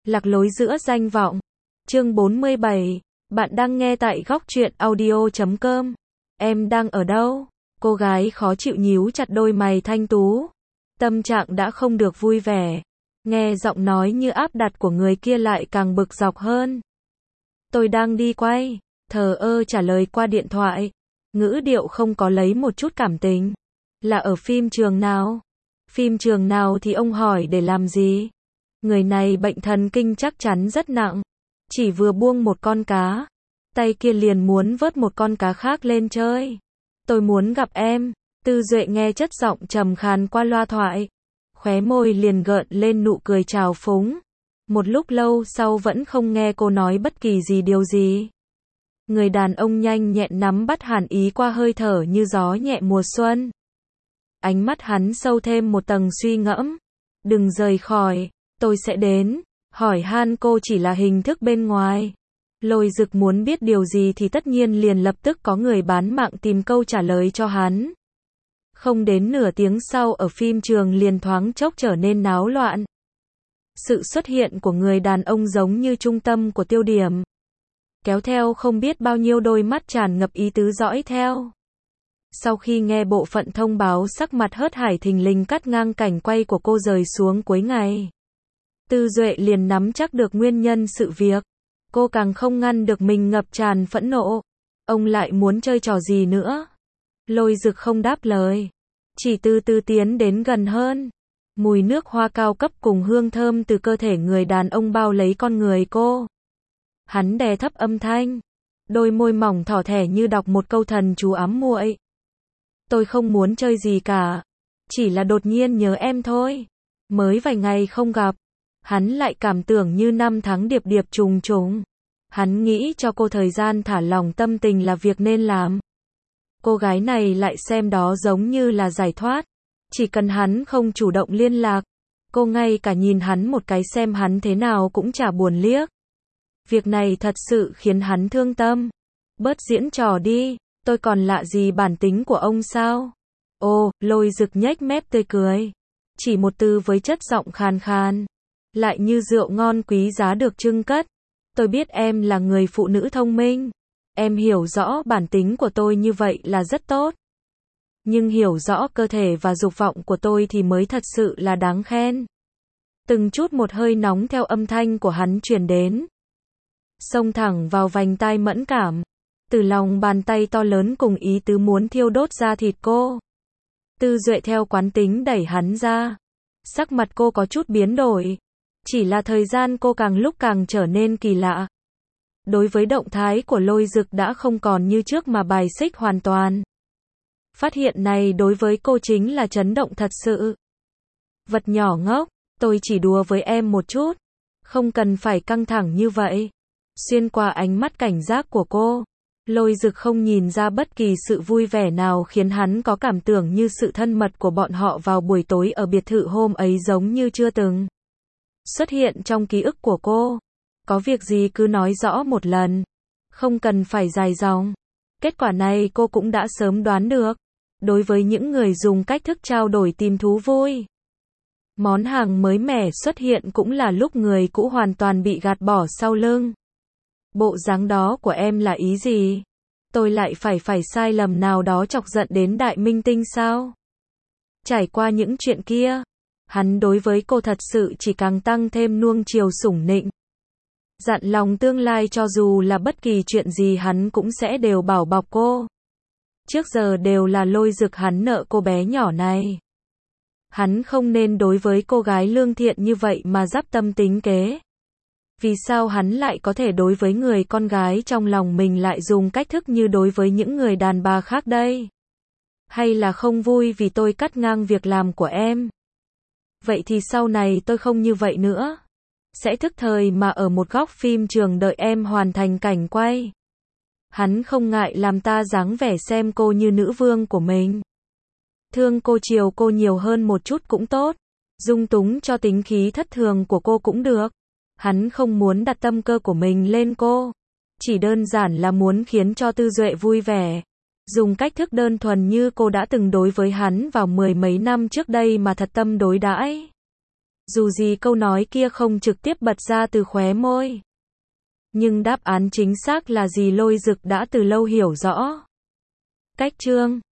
Lạc lối giữa danh vọng. Chương 47. Bạn đang nghe tại góc truyện audio.com. Em đang ở đâu? Cô gái khó chịu nhíu chặt đôi mày thanh tú. Tâm trạng đã không được vui vẻ. Nghe giọng nói như áp đặt của người kia lại càng bực dọc hơn. Tôi đang đi quay. Thờ ơ trả lời qua điện thoại. Ngữ điệu không có lấy một chút cảm tình. Là ở phim trường nào? Phim trường nào thì ông hỏi để làm gì? Người này bệnh thần kinh chắc chắn rất nặng. Chỉ vừa buông một con cá, tay kia liền muốn vớt một con cá khác lên chơi. Tôi muốn gặp em. Tư Duệ nghe chất giọng trầm khàn qua loa thoại. Khóe môi liền gợn lên nụ cười trào phúng. Một lúc lâu sau vẫn không nghe cô nói bất kỳ điều gì. Người đàn ông nhanh nhẹn nắm bắt hàn ý qua hơi thở như gió nhẹ mùa xuân. Ánh mắt hắn sâu thêm một tầng suy ngẫm. Đừng rời khỏi, tôi sẽ đến. Hỏi han cô chỉ là hình thức bên ngoài. Lôi Dực muốn biết điều gì thì tất nhiên liền lập tức có người bán mạng tìm câu trả lời cho hắn. Không đến nửa tiếng sau ở phim trường liền thoáng chốc trở nên náo loạn. Sự xuất hiện của người đàn ông giống như trung tâm của tiêu điểm. Kéo theo không biết bao nhiêu đôi mắt tràn ngập ý tứ dõi theo. Sau khi nghe bộ phận thông báo, sắc mặt hớt hải thình lình cắt ngang cảnh quay của cô rời xuống cuối ngày. Tư Duệ liền nắm chắc được nguyên nhân sự việc. Cô càng không ngăn được mình ngập tràn phẫn nộ. Ông lại muốn chơi trò gì nữa? Lôi Dực không đáp lời. Chỉ từ từ tiến đến gần hơn. Mùi nước hoa cao cấp cùng hương thơm từ cơ thể người đàn ông bao lấy con người cô. Hắn đè thấp âm thanh. Đôi môi mỏng thỏ thẻ như đọc một câu thần chú ám muội. Tôi không muốn chơi gì cả. Chỉ là đột nhiên nhớ em thôi. Mới vài ngày không gặp. Hắn lại cảm tưởng như năm tháng điệp điệp trùng trùng. Hắn nghĩ cho cô thời gian thả lỏng tâm tình là việc nên làm. Cô gái này lại xem đó giống như là giải thoát. Chỉ cần hắn không chủ động liên lạc, cô ngay cả nhìn hắn một cái xem hắn thế nào cũng chả buồn liếc. Việc này thật sự khiến hắn thương tâm. Bớt diễn trò đi, tôi còn lạ gì bản tính của ông sao? Ồ, Lôi Dực nhếch mép tươi cười. Chỉ một từ với chất giọng khàn khàn. Lại như rượu ngon quý giá được trưng cất. Tôi biết em là người phụ nữ thông minh. Em hiểu rõ bản tính của tôi như vậy là rất tốt. Nhưng hiểu rõ cơ thể và dục vọng của tôi thì mới thật sự là đáng khen. Từng chút một hơi nóng theo âm thanh của hắn truyền đến. Xông thẳng vào vành tai mẫn cảm. Từ lòng bàn tay to lớn cùng ý tứ muốn thiêu đốt da thịt cô. Tư Duệ theo quán tính đẩy hắn ra. Sắc mặt cô có chút biến đổi. Chỉ là thời gian cô càng lúc càng trở nên kỳ lạ. Đối với động thái của Lôi Dực đã không còn như trước mà bài xích hoàn toàn. Phát hiện này đối với cô chính là chấn động thật sự. Vật nhỏ ngốc, tôi chỉ đùa với em một chút. Không cần phải căng thẳng như vậy. Xuyên qua ánh mắt cảnh giác của cô, Lôi Dực không nhìn ra bất kỳ sự vui vẻ nào khiến hắn có cảm tưởng như sự thân mật của bọn họ vào buổi tối ở biệt thự hôm ấy giống như chưa từng xuất hiện trong ký ức của cô. Có việc gì cứ nói rõ một lần. Không cần phải dài dòng. Kết quả này cô cũng đã sớm đoán được. Đối với những người dùng cách thức trao đổi tìm thú vui, món hàng mới mẻ xuất hiện cũng là lúc người cũ hoàn toàn bị gạt bỏ sau lưng. Bộ dáng đó của em là ý gì? Tôi lại phải sai lầm nào đó chọc giận đến đại minh tinh sao? Trải qua những chuyện kia, hắn đối với cô thật sự chỉ càng tăng thêm nuông chiều sủng nịnh. Dặn lòng tương lai cho dù là bất kỳ chuyện gì hắn cũng sẽ đều bảo bọc cô. Trước giờ đều là Lôi Dực hắn nợ cô bé nhỏ này. Hắn không nên đối với cô gái lương thiện như vậy mà dắp tâm tính kế. Vì sao hắn lại có thể đối với người con gái trong lòng mình lại dùng cách thức như đối với những người đàn bà khác đây? Hay là không vui vì tôi cắt ngang việc làm của em? Vậy thì sau này tôi không như vậy nữa. Sẽ thức thời mà ở một góc phim trường đợi em hoàn thành cảnh quay. Hắn không ngại làm ta dáng vẻ xem cô như nữ vương của mình. Thương cô chiều cô nhiều hơn một chút cũng tốt. Dung túng cho tính khí thất thường của cô cũng được. Hắn không muốn đặt tâm cơ của mình lên cô. Chỉ đơn giản là muốn khiến cho Tư Duệ vui vẻ. Dùng cách thức đơn thuần như cô đã từng đối với hắn vào mười mấy năm trước đây mà thật tâm đối đãi. Dù gì câu nói kia không trực tiếp bật ra từ khóe môi. Nhưng đáp án chính xác là gì Lôi Dực đã từ lâu hiểu rõ. Cách chương